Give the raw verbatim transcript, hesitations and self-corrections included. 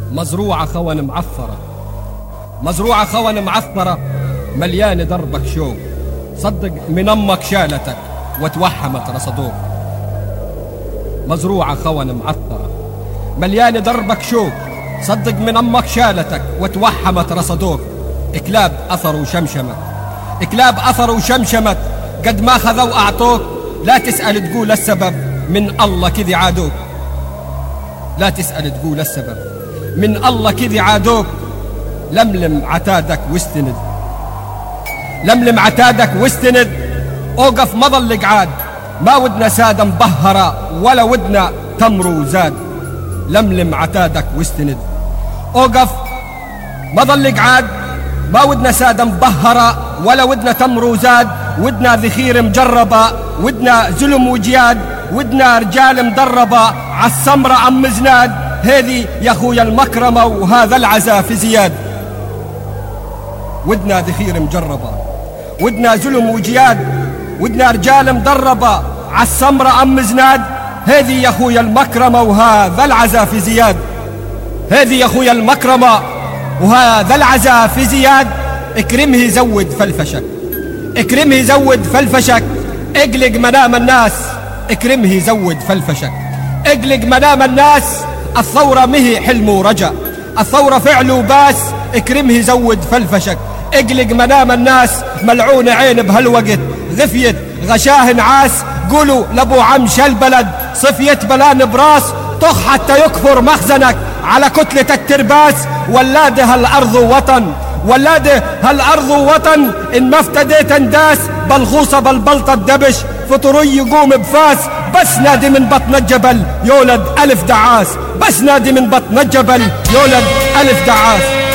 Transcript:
مزروعة خون معفرة، مزروعة خون معفرة، مليانة دربك شوق، صدق من أمك شالتك وتوحمت رصدوك. مزروعة خون معفرة، مليانة دربك شوق، صدق من أمك شالتك وتوحمت رصدوك. كلاب أثروا وشمشمت، كلاب أثروا وشمشمت، قد ما خذوا أعطوك، لا تسأل تقول السبب، من الله كذي عادوك. لا تسأل تقول السبب، من الله كذي عادوك. لملم عتادك واستند، لملم عتادك واستند، اوقف ما ظل قعاد، ما ودنا سادة مبهرة ولا ودنا تمر وزاد. لملم عتادك واستند، اوقف ما ظل قعاد، ما ودنا سادة مبهرة ولا ودنا تمر وزاد. ودنا ذخير مجربة، ودنا زلم وجياد، ودنا رجال مدربة عالسمرة عم زناد. هذي يا خويا المكرمة وهذا العزا في زياد. ودنا ذخير مجربة، ودنا زلم وجياد، ودنا رجال مدربة عالسمرة عم زناد. هذي يا خويا المكرمة وهذا العزا في زياد. هذي يا خويا المكرمة وهذا العزا في زياد. اكرمه زود فلفشك، اكرمه زود فلفشك، اقلق منام الناس. اكرمه زود فلفشك، اقلق منام الناس. الثورة مهي حلم ورجا، الثورة فعل وباس. اكرمه زود فلفشك، اقلق منام الناس. ملعون عين بهالوقت غفيت غشاه نعاس. قولوا لابو عمش البلد صفيت بلان براس. طخ حتى يكفر مخزنك على كتلة الترباس. ولاده هالأرض وطن، ولاده هالأرض وطن، إن ما افتديت انداس. بالغوصة بالبلطة الدبش فطري يقوم بفاس. بس نادي من بطن الجبل يولد ألف دعاس، بس نادي من بطن الجبل يولد ألف دعاس.